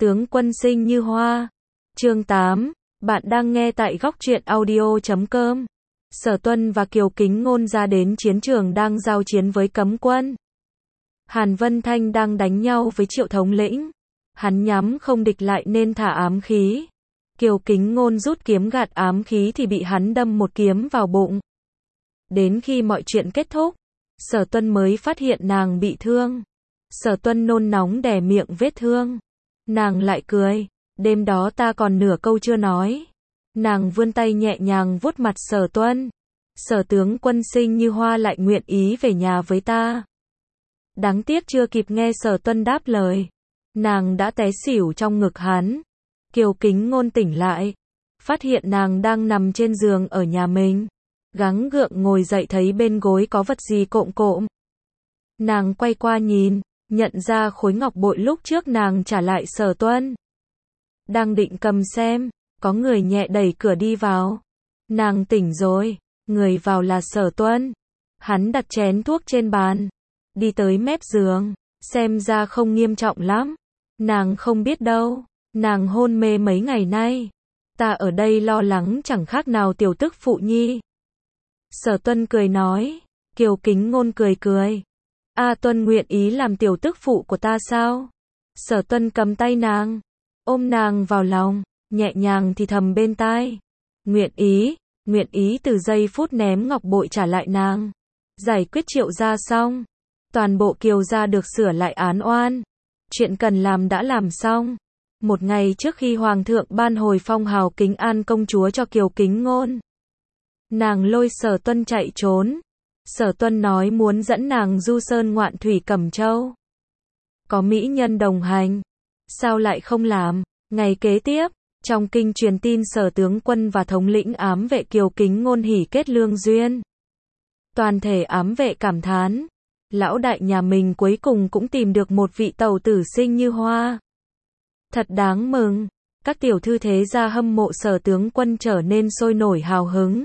Tướng quân xinh như hoa. Chương 8, bạn đang nghe tại góc truyện audio.com. Sở Tuân và Kiều Kính Ngôn ra đến chiến trường đang giao chiến với cấm quân. Hàn Vân Thanh đang đánh nhau với Triệu thống lĩnh. Hắn nhắm không địch lại nên thả ám khí. Kiều Kính Ngôn rút kiếm gạt ám khí thì bị hắn đâm một kiếm vào bụng. Đến khi mọi chuyện kết thúc, Sở Tuân mới phát hiện nàng bị thương. Sở Tuân nôn nóng đè miệng vết thương. Nàng lại cười, đêm đó ta còn nửa câu chưa nói. Nàng vươn tay nhẹ nhàng vuốt mặt Sở Tuân. Sở tướng quân xinh như hoa lại nguyện ý về nhà với ta. Đáng tiếc chưa kịp nghe Sở Tuân đáp lời, nàng đã té xỉu trong ngực hắn. Kiều Kính Ngôn tỉnh lại, phát hiện nàng đang nằm trên giường ở nhà mình. Gắng gượng ngồi dậy thấy bên gối có vật gì cộm cộm. Nàng quay qua nhìn, nhận ra khối ngọc bội lúc trước nàng trả lại Sở Tuân. Đang định cầm xem, có người nhẹ đẩy cửa đi vào. Nàng tỉnh rồi, người vào là Sở Tuân. Hắn đặt chén thuốc trên bàn, đi tới mép giường, xem ra không nghiêm trọng lắm. Nàng không biết đâu, nàng hôn mê mấy ngày nay. Ta ở đây lo lắng chẳng khác nào tiểu tức phụ nhi. Sở Tuân cười nói. Kiều Kính Ngôn cười cười. A Tuân nguyện ý làm tiểu tức phụ của ta sao? Sở Tuân cầm tay nàng, ôm nàng vào lòng, nhẹ nhàng thì thầm bên tai. Nguyện ý từ giây phút ném ngọc bội trả lại nàng. Giải quyết Triệu gia xong, toàn bộ Kiều gia được sửa lại án oan. Chuyện cần làm đã làm xong. Một ngày trước khi Hoàng thượng ban hồi phong hào Kính An công chúa cho Kiều Kính Ngôn, nàng lôi Sở Tuân chạy trốn. Sở Tuân nói muốn dẫn nàng du sơn ngoạn thủy Cẩm Châu. Có mỹ nhân đồng hành, sao lại không làm? Ngày kế tiếp, trong kinh truyền tin Sở tướng quân và thống lĩnh ám vệ Kiều Kính Ngôn hỉ kết lương duyên. Toàn thể ám vệ cảm thán, lão đại nhà mình cuối cùng cũng tìm được một vị tẩu tử xinh như hoa. Thật đáng mừng. Các tiểu thư thế gia hâm mộ Sở tướng quân trở nên sôi nổi hào hứng.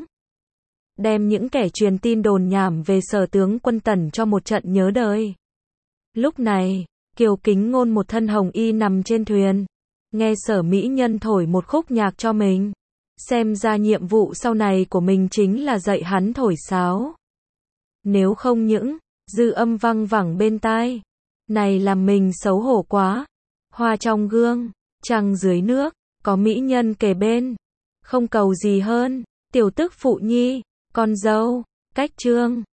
Đem những kẻ truyền tin đồn nhảm về Sở tướng quân tẩn cho một trận nhớ đời. Lúc này, Kiều Kính Ngôn một thân hồng y nằm trên thuyền, nghe Sở mỹ nhân thổi một khúc nhạc cho mình. Xem ra nhiệm vụ sau này của mình chính là dạy hắn thổi sáo. Nếu không những dư âm văng vẳng bên tai, này làm mình xấu hổ quá. Hoa trong gương, trăng dưới nước, có mỹ nhân kề bên, không cầu gì hơn. Tiểu tức phụ nhi, con dâu, cách chương.